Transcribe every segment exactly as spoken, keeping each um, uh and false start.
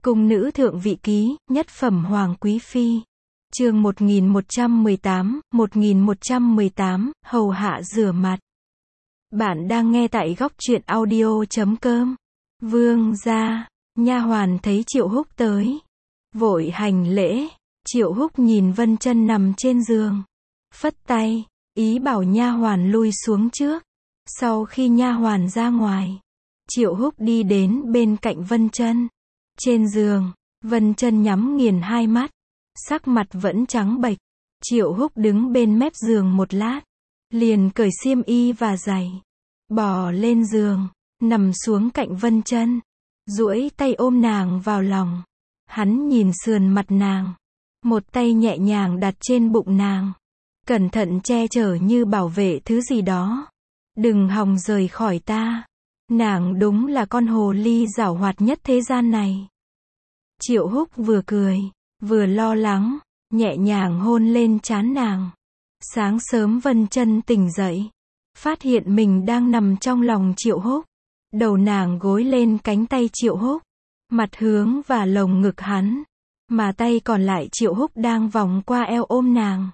Cung nữ thượng vị ký, nhất phẩm hoàng quý phi. Chương một nghìn một trăm mười tám, một nghìn một trăm mười tám, hầu hạ rửa mặt. Bạn đang nghe tại góc truyện audio chấm com. Vương gia, nha hoàn thấy Triệu Húc tới, vội hành lễ. Triệu Húc nhìn Vân Chân nằm trên giường, phất tay, ý bảo nha hoàn lui xuống trước. Sau khi nha hoàn ra ngoài, Triệu Húc đi đến bên cạnh Vân Chân. Trên giường, Vân Chân nhắm nghiền hai mắt, sắc mặt vẫn trắng bệch. Triệu Húc đứng bên mép giường một lát, liền cởi xiêm y và giày, bò lên giường, nằm xuống cạnh Vân Chân, duỗi tay ôm nàng vào lòng. Hắn nhìn sườn mặt nàng, một tay nhẹ nhàng đặt trên bụng nàng, cẩn thận che chở như bảo vệ thứ gì đó. Đừng hòng rời khỏi ta. Nàng đúng là con hồ ly giảo hoạt nhất thế gian này. Triệu Húc vừa cười, vừa lo lắng, nhẹ nhàng hôn lên trán nàng. Sáng sớm Vân Chân tỉnh dậy, phát hiện mình đang nằm trong lòng Triệu Húc. Đầu nàng gối lên cánh tay Triệu Húc, mặt hướng và lồng ngực hắn, mà tay còn lại Triệu Húc đang vòng qua eo ôm nàng.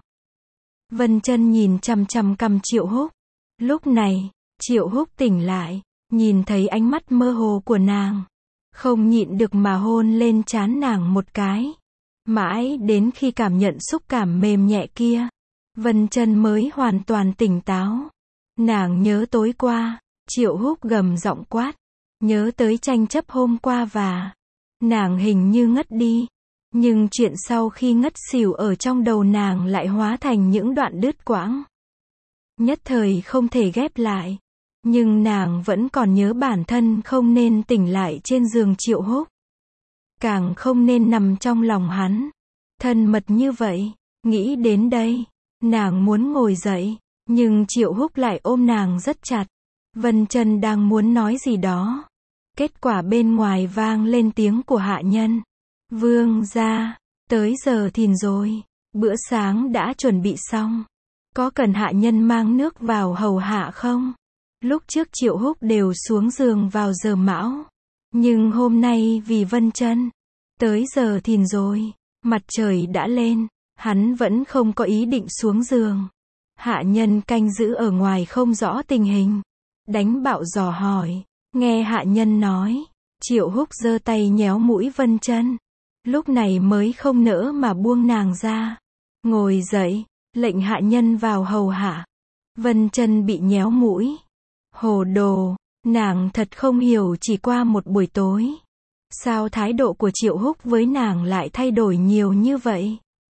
Vân Chân nhìn chằm chằm cằm Triệu Húc. Lúc này, Triệu Húc tỉnh lại, nhìn thấy ánh mắt mơ hồ của nàng, không nhịn được mà hôn lên trán nàng một cái. Mãi đến khi cảm nhận xúc cảm mềm nhẹ kia, Vân Chân mới hoàn toàn tỉnh táo. Nàng nhớ tối qua, Triệu Húc gầm giọng quát, nhớ tới tranh chấp hôm qua và nàng hình như ngất đi. Nhưng chuyện sau khi ngất xỉu ở trong đầu nàng lại hóa thành những đoạn đứt quãng, nhất thời không thể ghép lại. Nhưng nàng vẫn còn nhớ bản thân không nên tỉnh lại trên giường Triệu Húc, càng không nên nằm trong lòng hắn, thân mật như vậy. Nghĩ đến đây, nàng muốn ngồi dậy, nhưng Triệu Húc lại ôm nàng rất chặt. Vân Chân đang muốn nói gì đó, kết quả bên ngoài vang lên tiếng của hạ nhân. Vương gia, tới giờ thìn rồi, bữa sáng đã chuẩn bị xong, có cần hạ nhân mang nước vào hầu hạ không? Lúc trước Triệu Húc đều xuống giường vào giờ mão, nhưng hôm nay vì Vân Chân, tới giờ thìn rồi, mặt trời đã lên, hắn vẫn không có ý định xuống giường. Hạ nhân canh giữ ở ngoài không rõ tình hình, đánh bạo dò hỏi. Nghe hạ nhân nói, Triệu Húc giơ tay nhéo mũi Vân Chân, lúc này mới không nỡ mà buông nàng ra. Ngồi dậy, lệnh hạ nhân vào hầu hạ. Vân Chân bị nhéo mũi. Hồ đồ, nàng thật không hiểu chỉ qua một buổi tối, sao thái độ của Triệu Húc với nàng lại thay đổi nhiều như vậy.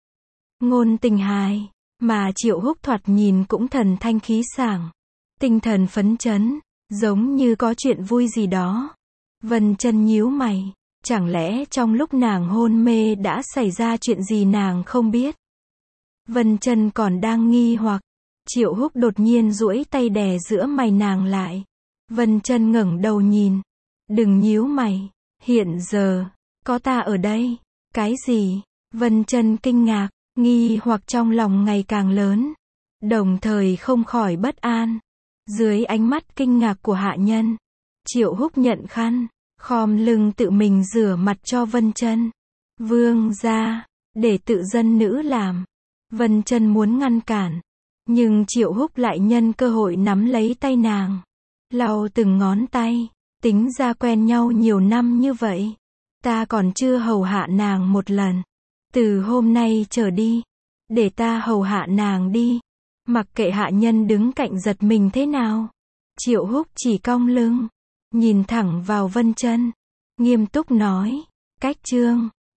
Ngôn tình hài, mà Triệu Húc thoạt nhìn cũng thần thanh khí sảng, tinh thần phấn chấn, giống như có chuyện vui gì đó. Vân Chân nhíu mày, chẳng lẽ trong lúc nàng hôn mê đã xảy ra chuyện gì nàng không biết? Vân Chân còn đang nghi hoặc, Triệu Húc đột nhiên duỗi tay đè giữa mày nàng lại. Vân Chân ngẩng đầu nhìn. Đừng nhíu mày, hiện giờ, có ta ở đây. Cái gì? Vân Chân kinh ngạc, nghi hoặc trong lòng ngày càng lớn, đồng thời không khỏi bất an. Dưới ánh mắt kinh ngạc của hạ nhân, Triệu Húc nhận khăn, khom lưng tự mình rửa mặt cho Vân Chân. Vương gia, để tự dân nữ làm. Vân Chân muốn ngăn cản, nhưng Triệu Húc lại nhân cơ hội nắm lấy tay nàng, lau từng ngón tay. Tính ra quen nhau nhiều năm như vậy, ta còn chưa hầu hạ nàng một lần. Từ hôm nay trở đi, để ta hầu hạ nàng đi. Mặc kệ hạ nhân đứng cạnh giật mình thế nào, Triệu Húc chỉ cong lưng, nhìn thẳng vào Vân Chân, nghiêm túc nói, cách chương